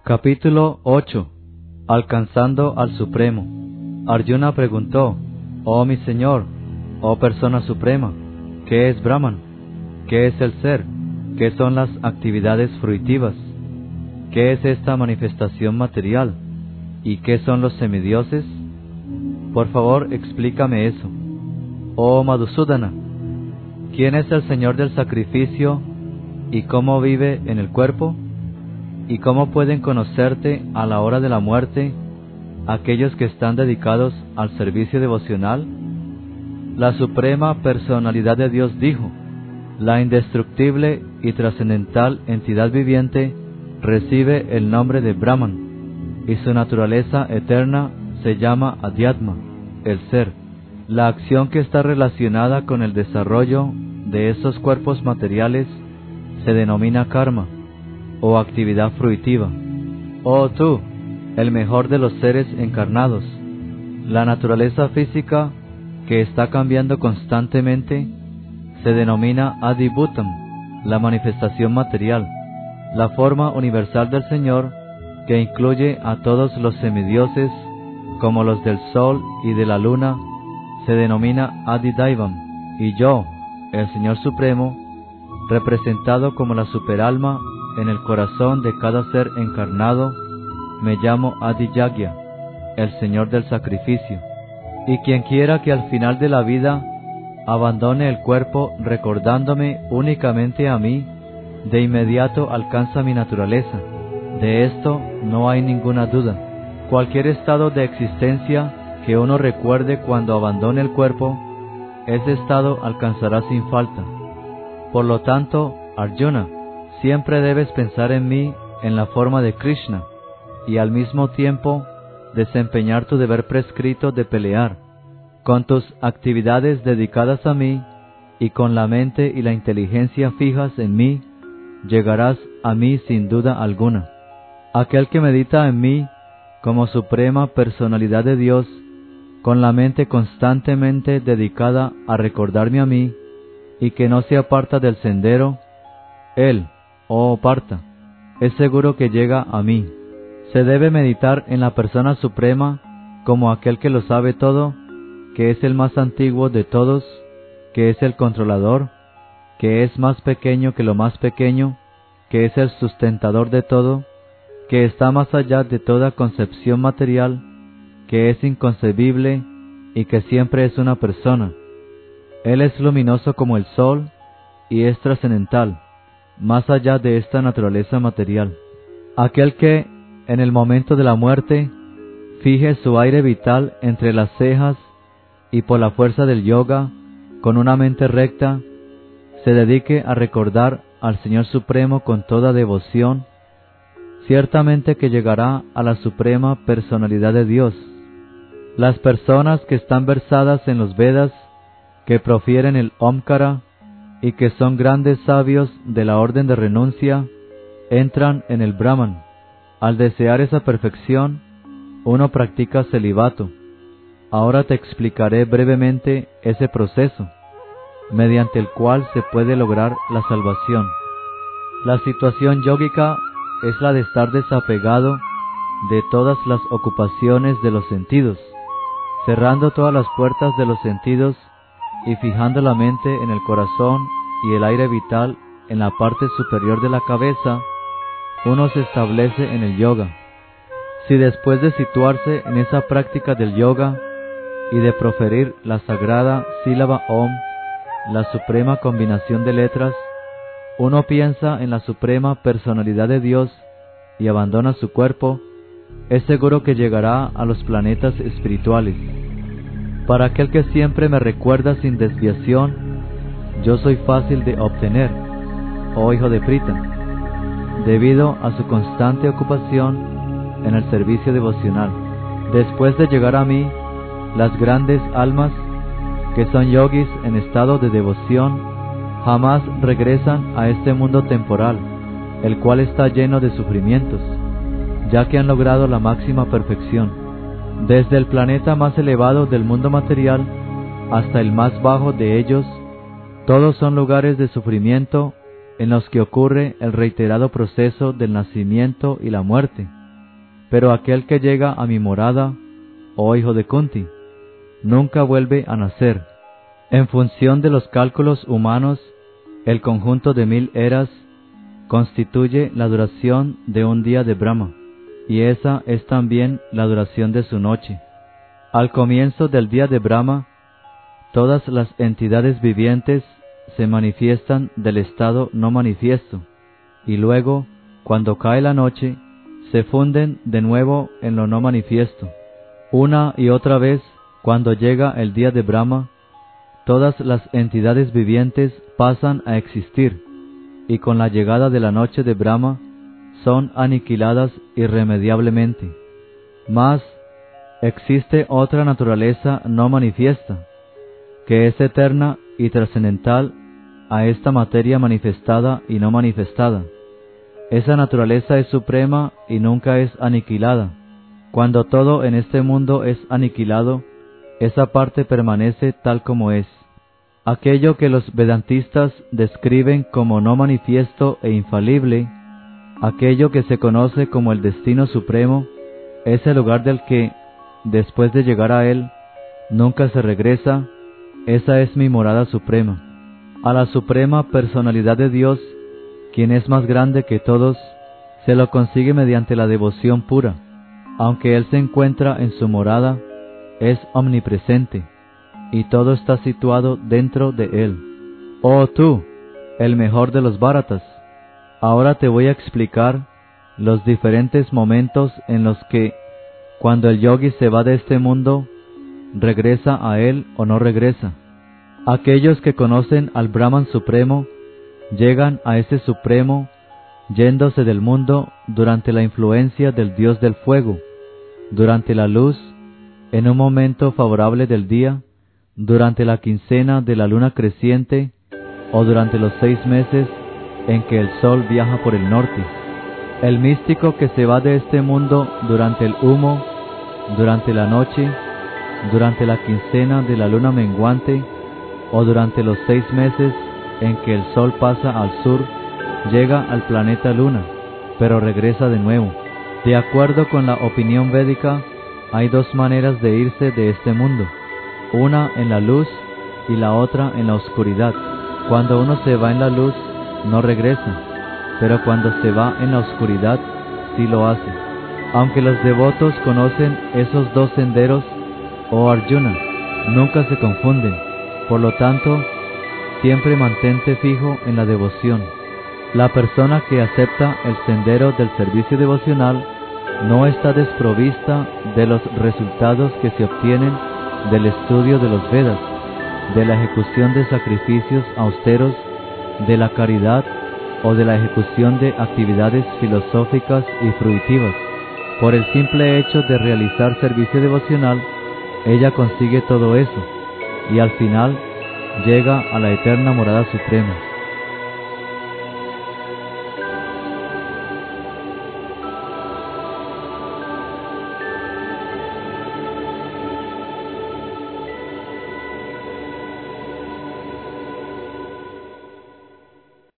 Capítulo 8. Alcanzando al Supremo. Arjuna preguntó: Oh mi Señor, oh Persona Suprema, ¿qué es Brahman? ¿Qué es el ser? ¿Qué son las actividades fruitivas? ¿Qué es esta manifestación material? ¿Y qué son los semidioses? Por favor, explícame eso. Oh Madhusudana, ¿quién es el Señor del sacrificio y cómo vive en el cuerpo? ¿Y cómo pueden conocerte a la hora de la muerte aquellos que están dedicados al servicio devocional? La Suprema Personalidad de Dios dijo: la indestructible y trascendental entidad viviente recibe el nombre de Brahman, y su naturaleza eterna se llama Adhyatma, el ser. La acción que está relacionada con el desarrollo de esos cuerpos materiales se denomina karma, o actividad fruitiva. Oh tú, el mejor de los seres encarnados, la naturaleza física que está cambiando constantemente se denomina Adibhutam, la manifestación material. La forma universal del Señor, que incluye a todos los semidioses, como los del sol y de la luna, se denomina Adidaivam, y yo, el Señor Supremo, representado como la superalma en el corazón de cada ser encarnado, me llamo Adiyagya, el Señor del sacrificio. Y quien quiera que al final de la vida abandone el cuerpo recordándome únicamente a mí, de inmediato alcanza mi naturaleza. De esto no hay ninguna duda. Cualquier estado de existencia que uno recuerde cuando abandone el cuerpo, ese estado alcanzará sin falta. Por lo tanto, Arjuna, siempre debes pensar en mí en la forma de Krishna, y al mismo tiempo desempeñar tu deber prescrito de pelear. Con tus actividades dedicadas a mí, y con la mente y la inteligencia fijas en mí, llegarás a mí sin duda alguna. Aquel que medita en mí como Suprema Personalidad de Dios, con la mente constantemente dedicada a recordarme a mí, y que no se aparta del sendero, él, oh Partha, es seguro que llega a mí. Se debe meditar en la Persona Suprema como aquel que lo sabe todo, que es el más antiguo de todos, que es el controlador, que es más pequeño que lo más pequeño, que es el sustentador de todo, que está más allá de toda concepción material, que es inconcebible y que siempre es una persona. Él es luminoso como el sol y es trascendental, más allá de esta naturaleza material. Aquel que, en el momento de la muerte, fije su aire vital entre las cejas y por la fuerza del yoga, con una mente recta, se dedique a recordar al Señor Supremo con toda devoción, ciertamente que llegará a la Suprema Personalidad de Dios. Las personas que están versadas en los Vedas, que profieren el Omkara y que son grandes sabios de la orden de renuncia, entran en el Brahman. Al desear esa perfección, uno practica celibato. Ahora te explicaré brevemente ese proceso, mediante el cual se puede lograr la salvación. La situación yógica es la de estar desapegado de todas las ocupaciones de los sentidos, cerrando todas las puertas de los sentidos y fijando la mente en el corazón y el aire vital en la parte superior de la cabeza. Uno se establece en el yoga. Si después de situarse en esa práctica del yoga y de proferir la sagrada sílaba Om, la suprema combinación de letras, uno piensa en la Suprema Personalidad de Dios y abandona su cuerpo, es seguro que llegará a los planetas espirituales. Para aquel que siempre me recuerda sin desviación, yo soy fácil de obtener, oh hijo de Prita, debido a su constante ocupación en el servicio devocional. Después de llegar a mí, las grandes almas, que son yogis en estado de devoción, jamás regresan a este mundo temporal, el cual está lleno de sufrimientos, ya que han logrado la máxima perfección. Desde el planeta más elevado del mundo material hasta el más bajo de ellos, todos son lugares de sufrimiento en los que ocurre el reiterado proceso del nacimiento y la muerte. Pero aquel que llega a mi morada, oh hijo de Kunti, nunca vuelve a nacer. En función de los cálculos humanos, el conjunto de 1000 eras constituye la duración de un día de Brahma, y esa es también la duración de su noche. Al comienzo del día de Brahma, todas las entidades vivientes se manifiestan del estado no manifiesto, y luego, cuando cae la noche, se funden de nuevo en lo no manifiesto. Una y otra vez, cuando llega el día de Brahma, todas las entidades vivientes pasan a existir, y con la llegada de la noche de Brahma, son aniquiladas irremediablemente. Mas, existe otra naturaleza no manifiesta, que es eterna y trascendental a esta materia manifestada y no manifestada. Esa naturaleza es suprema y nunca es aniquilada. Cuando todo en este mundo es aniquilado, esa parte permanece tal como es. Aquello que los vedantistas describen como no manifiesto e infalible, aquello que se conoce como el destino supremo, es el lugar del que, después de llegar a él, nunca se regresa. Esa es mi morada suprema. A la suprema personalidad de Dios, quien es más grande que todos, se lo consigue mediante la devoción pura. Aunque Él se encuentra en su morada, es omnipresente, y todo está situado dentro de Él. Oh tú, el mejor de los Bharatas, ahora te voy a explicar los diferentes momentos en los que, cuando el yogi se va de este mundo, regresa a él o no regresa. Aquellos que conocen al Brahman Supremo llegan a ese Supremo yéndose del mundo durante la influencia del Dios del fuego, durante la luz, en un momento favorable del día, durante la quincena de la luna creciente o durante los 6 meses en que el sol viaja por el norte. El místico que se va de este mundo durante el humo, durante la noche, durante la quincena de la luna menguante o durante los 6 meses en que el sol pasa al sur, llega al planeta Luna, pero regresa de nuevo. De acuerdo con la opinión védica, hay 2 maneras de irse de este mundo, una en la luz y la otra en la oscuridad. Cuando uno se va en la luz, no regresa, pero cuando se va en la oscuridad, sí lo hace. Aunque los devotos conocen esos 2 senderos, oh Arjuna, nunca se confunden. Por lo tanto, siempre mantente fijo en la devoción. La persona que acepta el sendero del servicio devocional no está desprovista de los resultados que se obtienen del estudio de los Vedas, de la ejecución de sacrificios austeros, de la caridad o de la ejecución de actividades filosóficas y fruitivas. Por el simple hecho de realizar servicio devocional, ella consigue todo eso, y al final llega a la eterna morada suprema.